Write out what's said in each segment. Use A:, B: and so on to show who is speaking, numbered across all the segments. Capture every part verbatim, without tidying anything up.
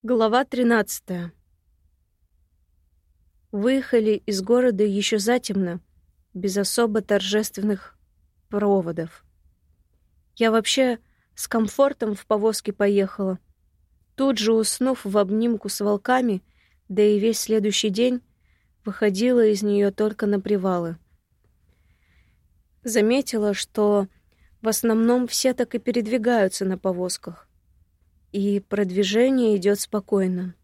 A: Глава тринадцатая. Выехали из города еще затемно, без особо торжественных проводов. Я вообще с комфортом в повозке поехала, тут же уснув в обнимку с волками, да и весь следующий день выходила из нее только на привалы. Заметила, что в основном все так и передвигаются на повозках, и продвижение идет спокойно.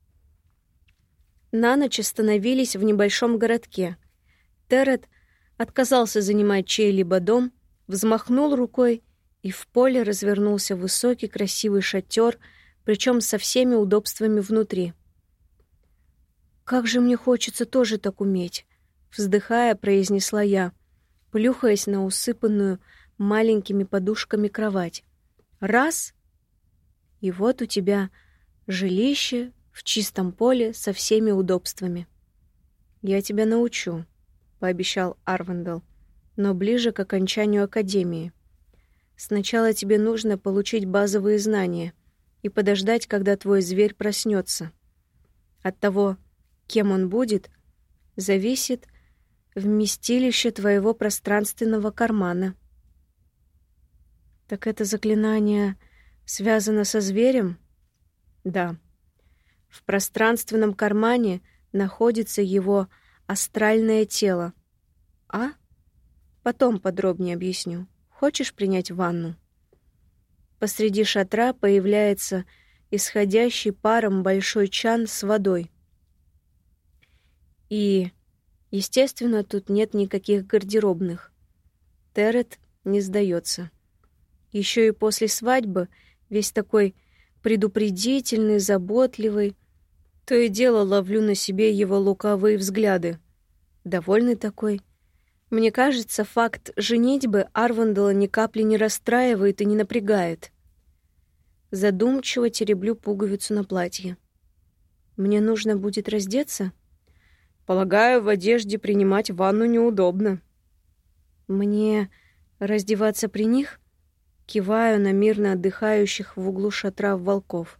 A: На ночь остановились в небольшом городке. Терет отказался занимать чей-либо дом, взмахнул рукой, и в поле развернулся высокий красивый шатер, причем со всеми удобствами внутри. «Как же мне хочется тоже так уметь!» — вздыхая, произнесла я, плюхаясь на усыпанную маленькими подушками кровать. «Раз — и вот у тебя жилище в чистом поле со всеми удобствами». «Я тебя научу», — пообещал Арвандел, «но ближе к окончанию академии. Сначала тебе нужно получить базовые знания и подождать, когда твой зверь проснется. От того, кем он будет, зависит вместилище твоего пространственного кармана». «Так это заклинание связано со зверем?» «Да. В пространственном кармане находится его астральное тело. А? Потом подробнее объясню. Хочешь принять ванну?» Посреди шатра появляется исходящий паром большой чан с водой. И, естественно, тут нет никаких гардеробных. Терет не сдается. Еще и после свадьбы весь такой предупредительный, заботливый. То и дело ловлю на себе его лукавые взгляды. Довольный такой. Мне кажется, факт женитьбы Арвандела ни капли не расстраивает и не напрягает. Задумчиво тереблю пуговицу на платье. «Мне нужно будет раздеться?» «Полагаю, в одежде принимать ванну неудобно». «Мне раздеваться при них?» Киваю на мирно отдыхающих в углу шатра волков.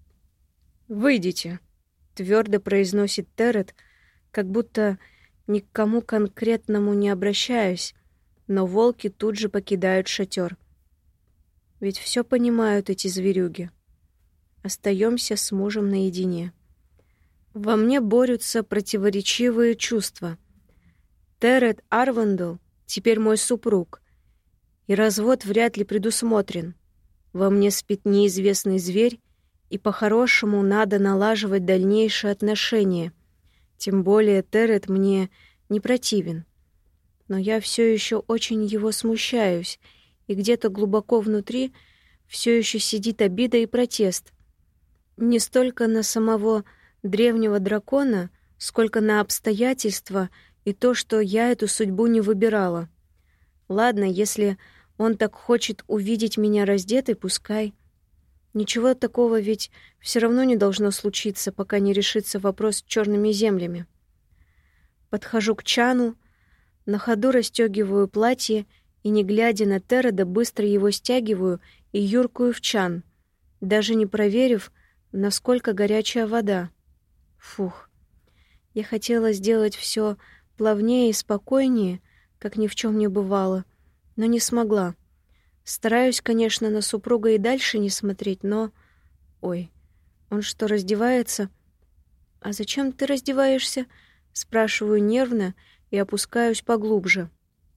A: «Выйдите», — твердо произносит Терет, как будто ни к кому конкретному не обращаюсь, но волки тут же покидают шатер. Ведь все понимают эти зверюги. Остаемся с мужем наедине. Во мне борются противоречивые чувства. Терет Арвандел теперь мой супруг, и развод вряд ли предусмотрен. Во мне спит неизвестный зверь, и по-хорошему надо налаживать дальнейшие отношения. Тем более Терет мне не противен. Но я все еще очень его смущаюсь, и где-то глубоко внутри все еще сидит обида и протест. Не столько на самого древнего дракона, сколько на обстоятельства и то, что я эту судьбу не выбирала. Ладно, если он так хочет увидеть меня раздетой, пускай. Ничего такого ведь все равно не должно случиться, пока не решится вопрос с черными землями. Подхожу к чану, на ходу расстегиваю платье и, не глядя на Тереда, быстро его стягиваю и юркую в чан, даже не проверив, насколько горячая вода. Фух. Я хотела сделать все плавнее и спокойнее, как ни в чем не бывало, но не смогла. Стараюсь, конечно, на супруга и дальше не смотреть, но... Ой, он что, раздевается? «А зачем ты раздеваешься?» Спрашиваю нервно и опускаюсь поглубже.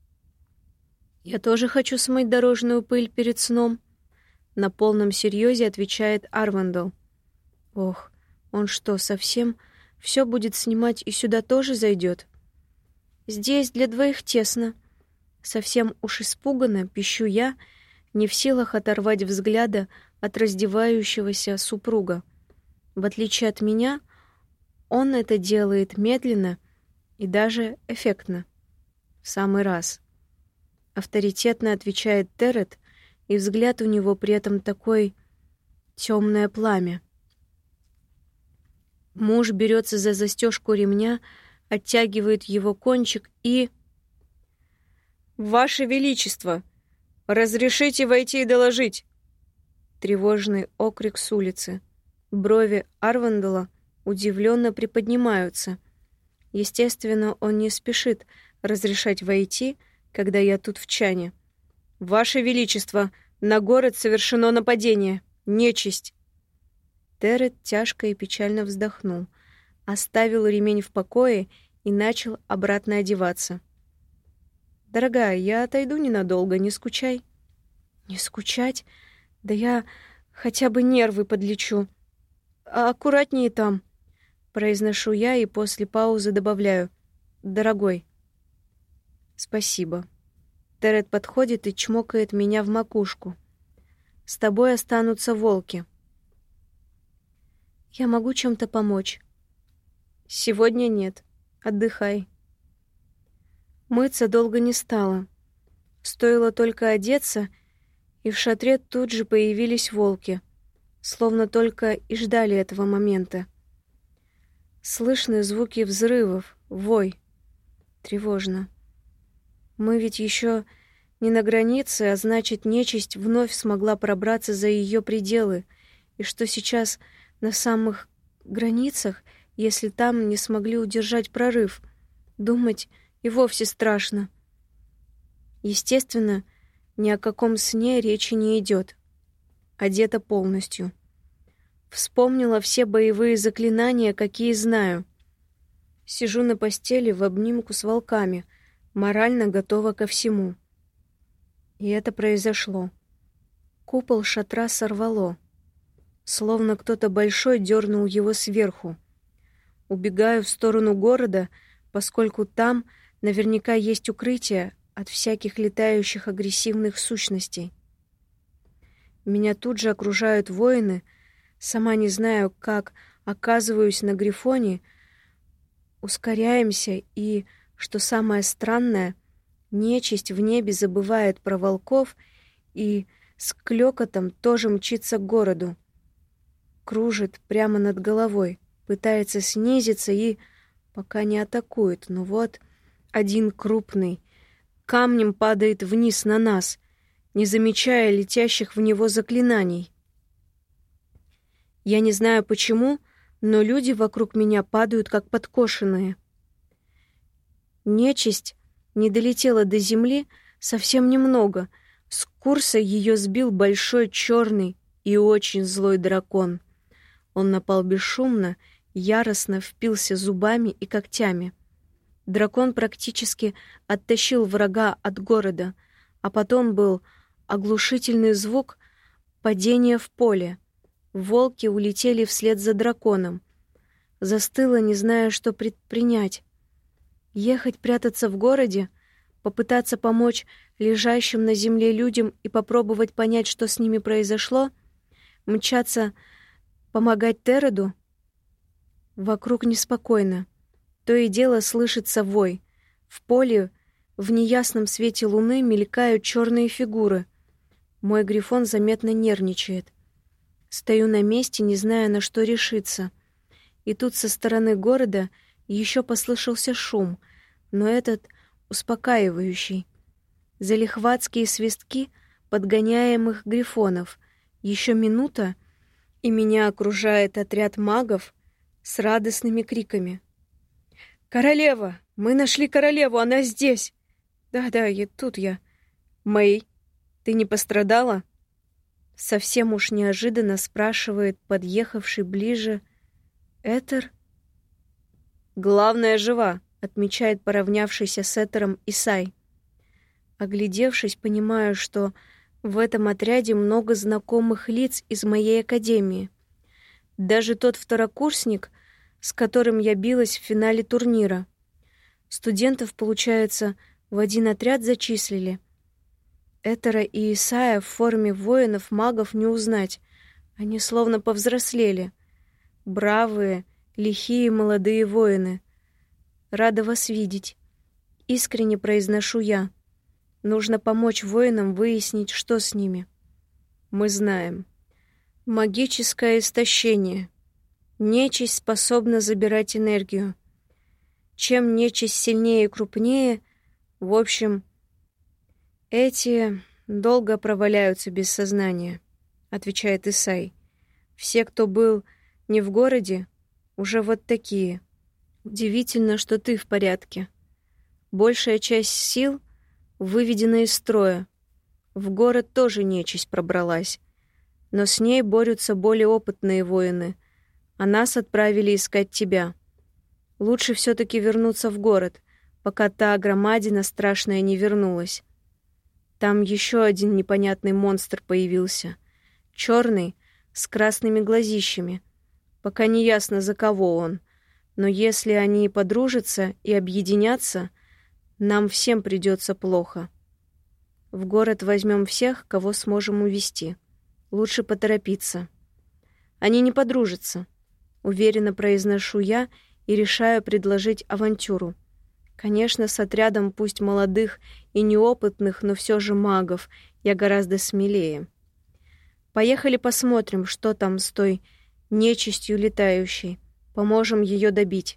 A: «Я тоже хочу смыть дорожную пыль перед сном», — на полном серьезе отвечает Арвандел. «Ох, он что, совсем все будет снимать и сюда тоже зайдет?» «Здесь для двоих тесно». Совсем уж испуганно пищу я, не в силах оторвать взгляда от раздевающегося супруга. В отличие от меня, он это делает медленно и даже эффектно. В самый раз. Авторитетно отвечает Терет, и взгляд у него при этом такой темное пламя. Муж берется за застежку ремня, оттягивает его кончик и... «Ваше Величество! Разрешите войти и доложить!» Тревожный окрик с улицы. Брови Арвандала удивленно приподнимаются. Естественно, он не спешит разрешать войти, когда я тут в чане. «Ваше Величество, на город совершено нападение! Нечисть!» Терет тяжко и печально вздохнул, оставил ремень в покое и начал обратно одеваться. «Дорогая, я отойду ненадолго, не скучай». «Не скучать? Да я хотя бы нервы подлечу. А аккуратнее там», — произношу я и после паузы добавляю. «Дорогой». «Спасибо». Терет подходит и чмокает меня в макушку. «С тобой останутся волки». «Я могу чем-то помочь?» «Сегодня нет. Отдыхай». Мыться долго не стало. Стоило только одеться, и в шатре тут же появились волки, словно только и ждали этого момента. Слышны звуки взрывов, вой. Тревожно. Мы ведь еще не на границе, а значит, нечисть вновь смогла пробраться за ее пределы. И что сейчас на самых границах, если там не смогли удержать прорыв? Думать и вовсе страшно. Естественно, ни о каком сне речи не идет. Одета полностью. Вспомнила все боевые заклинания, какие знаю. Сижу на постели в обнимку с волками, морально готова ко всему. И это произошло. Купол шатра сорвало. Словно кто-то большой дернул его сверху. Убегаю в сторону города, поскольку там наверняка есть укрытие от всяких летающих агрессивных сущностей. Меня тут же окружают воины, сама не знаю, как оказываюсь на Грифоне, ускоряемся и, что самое странное, нечисть в небе забывает про волков и с клёкотом тоже мчится к городу. Кружит прямо над головой, пытается снизиться и пока не атакует, но вот один крупный камнем падает вниз на нас, не замечая летящих в него заклинаний. Я не знаю почему, но люди вокруг меня падают как подкошенные. Нечисть не долетела до земли совсем немного. С курса ее сбил большой черный и очень злой дракон. Он напал бесшумно, яростно впился зубами и когтями. Дракон практически оттащил врага от города, а потом был оглушительный звук падения в поле. Волки улетели вслед за драконом. Застыла, не зная, что предпринять. Ехать прятаться в городе, попытаться помочь лежащим на земле людям и попробовать понять, что с ними произошло, мчаться помогать Тереду. Вокруг неспокойно. То и дело слышится вой. В поле в неясном свете луны мелькают черные фигуры. Мой Грифон заметно нервничает. Стою на месте, не зная, на что решиться. И тут со стороны города еще послышался шум, но этот успокаивающий. Залихватские свистки подгоняемых грифонов. Еще минута, и меня окружает отряд магов с радостными криками. «Королева! Мы нашли королеву! Она здесь!» «Да-да, и тут я». «Мэй, ты не пострадала?» Совсем уж неожиданно спрашивает подъехавший ближе Этер. «Главное, жива», — отмечает поравнявшийся с Этером Исай. Оглядевшись, понимаю, что в этом отряде много знакомых лиц из моей академии. Даже тот второкурсник, с которым я билась в финале турнира. Студентов, получается, в один отряд зачислили. Этера и Исая в форме воинов-магов не узнать. Они словно повзрослели. Бравые, лихие молодые воины. Рада вас видеть. Искренне произношу я. Нужно помочь воинам выяснить, что с ними. Мы знаем. Магическое истощение. Нечисть способна забирать энергию. Чем нечисть сильнее и крупнее, в общем, эти долго проваляются без сознания, отвечает Исай. Все, кто был Не в городе, уже вот такие. Удивительно, что ты в порядке. Большая часть сил выведена из строя. В город тоже нечисть пробралась. Но с ней борются более опытные воины, а нас отправили искать тебя. Лучше все-таки вернуться в город, пока та громадина страшная не вернулась. Там еще один непонятный монстр появился. Черный, с красными глазищами. Пока не ясно, за кого он. Но если они подружатся и объединятся, нам всем придется плохо. В город возьмем всех, кого сможем увести. Лучше поторопиться. Они не подружатся, уверенно произношу я и решаю предложить авантюру. Конечно, с отрядом пусть молодых и неопытных, но все же магов я гораздо смелее. Поехали посмотрим, что там с той нечистью летающей. Поможем ее добить.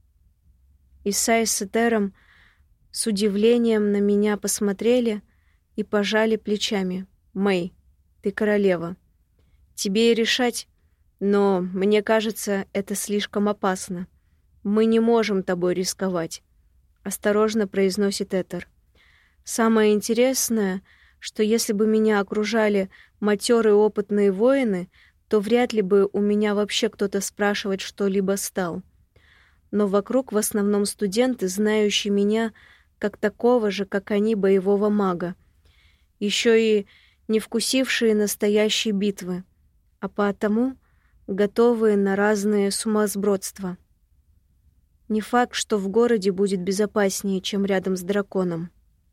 A: Исай с Этером с удивлением на меня посмотрели и пожали плечами. Мэй, ты королева. Тебе и решать, но мне кажется, это слишком опасно. Мы не можем тобой рисковать. Осторожно произносит Этер. Самое интересное, что если бы меня окружали матерые опытные воины, то вряд ли бы у меня вообще кто-то спрашивать что-либо стал. Но вокруг в основном студенты, знающие меня как такого же, как они, боевого мага. Еще и не вкусившие настоящей битвы, а потому готовые на разные сумасбродства. Не факт, что в городе будет безопаснее, чем рядом с драконом.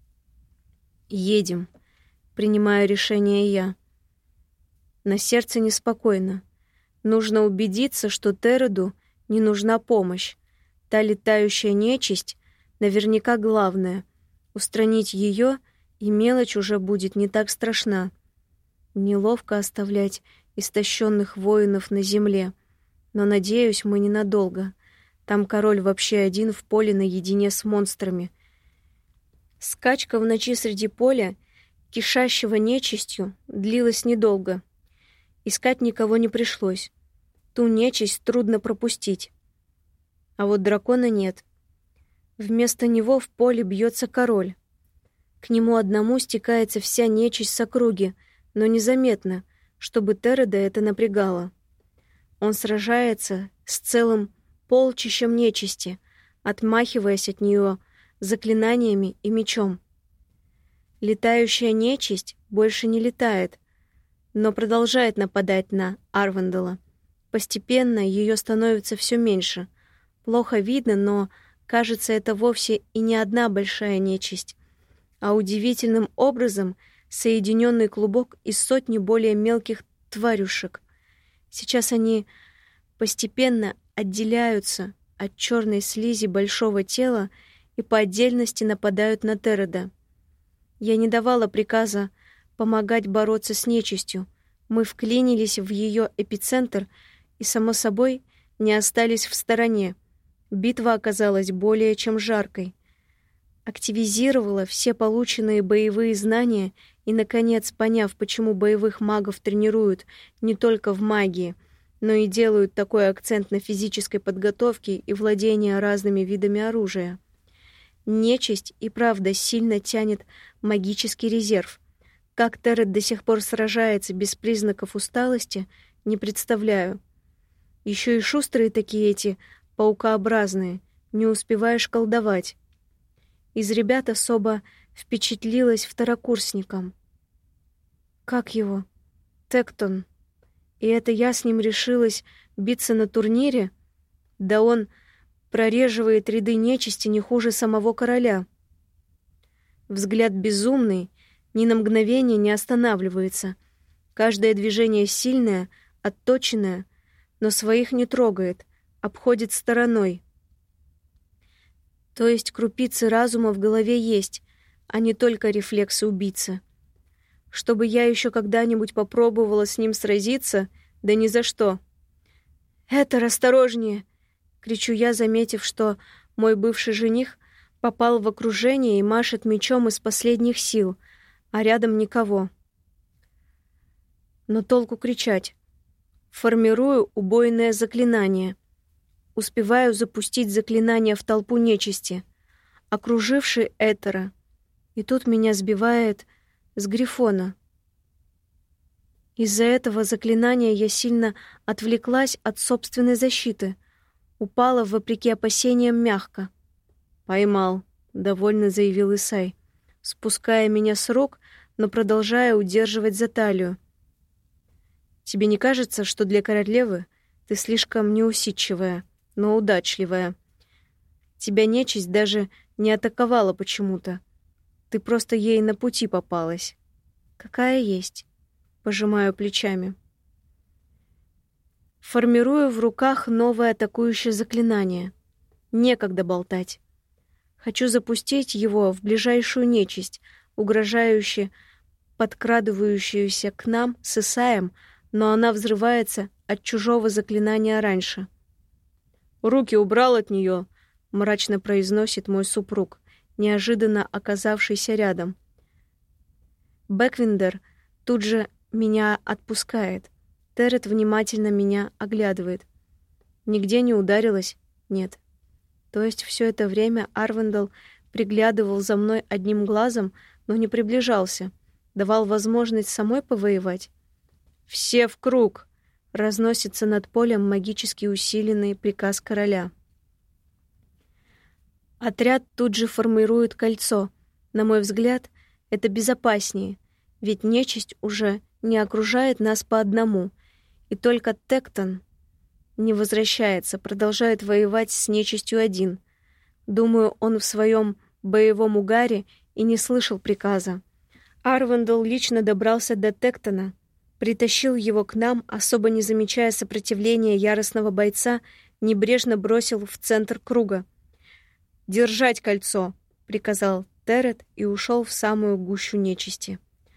A: Едем, принимаю решение я. На сердце неспокойно. Нужно убедиться, что Тереду не нужна помощь. Та летающая нечисть наверняка главное. Устранить ее, и мелочь уже будет не так страшна. Неловко оставлять истощенных воинов на земле, но, надеюсь, мы ненадолго. Там король вообще один в поле наедине с монстрами. Скачка в ночи среди поля, кишащего нечистью, длилась недолго. Искать никого не пришлось. Ту нечисть трудно пропустить. А вот дракона нет. Вместо него в поле бьется король. К нему одному стекается вся нечисть с округи, но незаметно, чтобы Тереда это напрягало. Он сражается с целым полчищем нечисти, отмахиваясь от нее заклинаниями и мечом. Летающая нечисть больше не летает, но продолжает нападать на Арвандала. Постепенно ее становится все меньше. Плохо видно, но, кажется, это вовсе и не одна большая нечисть, а удивительным образом соединенный клубок из сотни более мелких тварюшек. Сейчас они постепенно отделяются от черной слизи большого тела и по отдельности нападают на Тереда. Я не давала приказа помогать бороться с нечистью. Мы вклинились в ее эпицентр и, само собой, не остались в стороне. Битва оказалась более чем жаркой. Активизировала все полученные боевые знания и, наконец, поняв, почему боевых магов тренируют не только в магии, но и делают такой акцент на физической подготовке и владении разными видами оружия. Нечисть и правда сильно тянет магический резерв. Как Терет до сих пор сражается без признаков усталости, не представляю. Еще и шустрые такие эти, паукообразные, не успеваешь колдовать. Из ребят особо впечатлилась второкурсником. Как его? Тектон. И это я с ним решилась биться на турнире? Да он прореживает ряды нечисти не хуже самого короля. Взгляд безумный, ни на мгновение не останавливается. Каждое движение сильное, отточенное, но своих не трогает, обходит стороной. То есть крупицы разума в голове есть, а не только рефлексы убийцы. Чтобы я еще когда-нибудь попробовала с ним сразиться, да ни за что. «Это осторожнее!» — кричу я, заметив, что мой бывший жених попал в окружение и машет мечом из последних сил, а рядом никого. Но толку кричать. Формирую убойное заклинание. Успеваю запустить заклинание в толпу нечисти, окружившей Этера. И тут меня сбивает с Грифона. Из-за этого заклинания я сильно отвлеклась от собственной защиты. Упала, вопреки опасениям, мягко. «Поймал», — довольно заявил Исай, спуская меня с рук, но продолжая удерживать за талию. «Тебе не кажется, что для королевы ты слишком неусидчивая, но удачливая? Тебя нечисть даже не атаковала почему-то. Ты просто ей на пути попалась». «Какая есть?» — пожимаю плечами. Формирую в руках новое атакующее заклинание. Некогда болтать. Хочу запустить его в ближайшую нечисть, угрожающе подкрадывающуюся к нам с Исаем, но она взрывается от чужого заклинания раньше. «Руки убрал от нее», — мрачно произносит мой супруг, неожиданно оказавшийся рядом. Бэквиндер тут же меня отпускает. Терет внимательно меня оглядывает. Нигде не ударилась? Нет. То есть все это время Арвендел приглядывал за мной одним глазом, но не приближался, давал возможность самой повоевать. «Все в круг!» — разносится над полем магически усиленный приказ короля. Отряд тут же формирует кольцо. На мой взгляд, это безопаснее, ведь нечисть уже не окружает нас по одному, и только Тектон не возвращается, продолжает воевать с нечистью один. Думаю, он в своем боевом угаре и не слышал приказа. Арвендел лично добрался до Тектона, притащил его к нам, особо не замечая сопротивления яростного бойца, небрежно бросил в центр круга. «Держать кольцо!» — приказал Терет и ушел в самую гущу нечисти.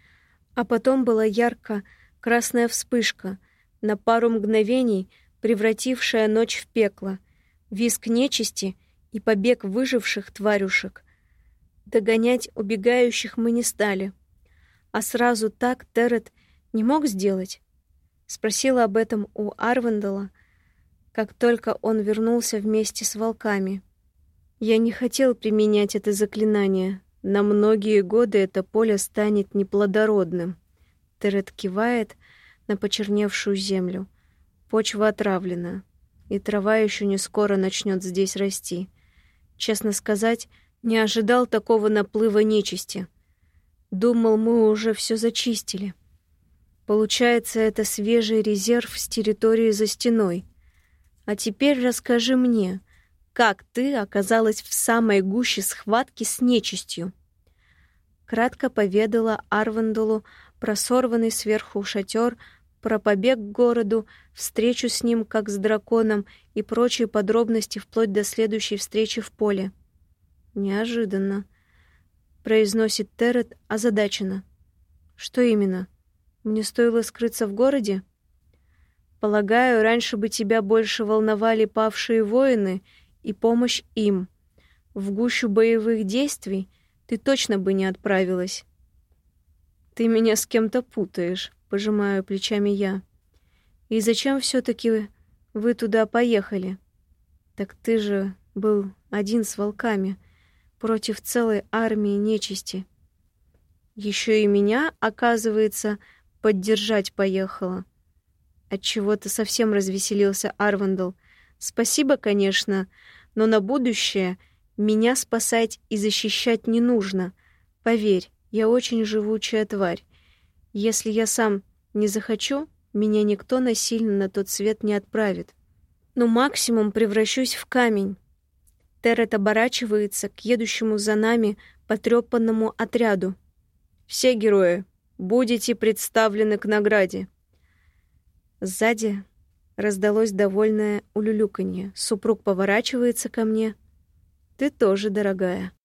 A: А потом была ярко-красная вспышка, на пару мгновений превратившая ночь в пекло, визг нечисти и побег выживших тварюшек. Догонять убегающих мы не стали. А сразу так Терет не мог сделать? Спросила об этом у Арвендела, как только он вернулся вместе с волками. Я не хотел применять это заклинание. На многие годы это поле станет неплодородным. Терет кивает на почерневшую землю. Почва отравлена, и трава еще не скоро начнет здесь расти. Честно сказать, не ожидал такого наплыва нечисти. Думал, мы уже все зачистили. Получается, это свежий резерв с территории за стеной. А теперь расскажи мне, как ты оказалась в самой гуще схватки с нечистью?» Кратко поведала Арвенделу про сорванный сверху шатер, про побег к городу, встречу с ним как с драконом и прочие подробности вплоть до следующей встречи в поле. «Неожиданно», — произносит Терет озадаченно. «Что именно? Мне стоило скрыться в городе? Полагаю, раньше бы тебя больше волновали павшие воины и помощь им. В гущу боевых действий ты точно бы не отправилась». «Ты меня с кем-то путаешь», — пожимаю плечами я. «И зачем все-таки вы туда поехали? Так ты же был один с волками против целой армии нечисти. Еще и меня, оказывается, поддержать поехала». Отчего-то совсем развеселился Арвендел. «Спасибо, конечно, но на будущее меня спасать и защищать не нужно. Поверь, я очень живучая тварь. Если я сам не захочу, меня никто насильно на тот свет не отправит. Ну, максимум превращусь в камень». Терет оборачивается к едущему за нами потрепанному отряду. «Все герои, будете представлены к награде». Сзади раздалось довольное улюлюканье. Супруг поворачивается ко мне. «Ты тоже, дорогая».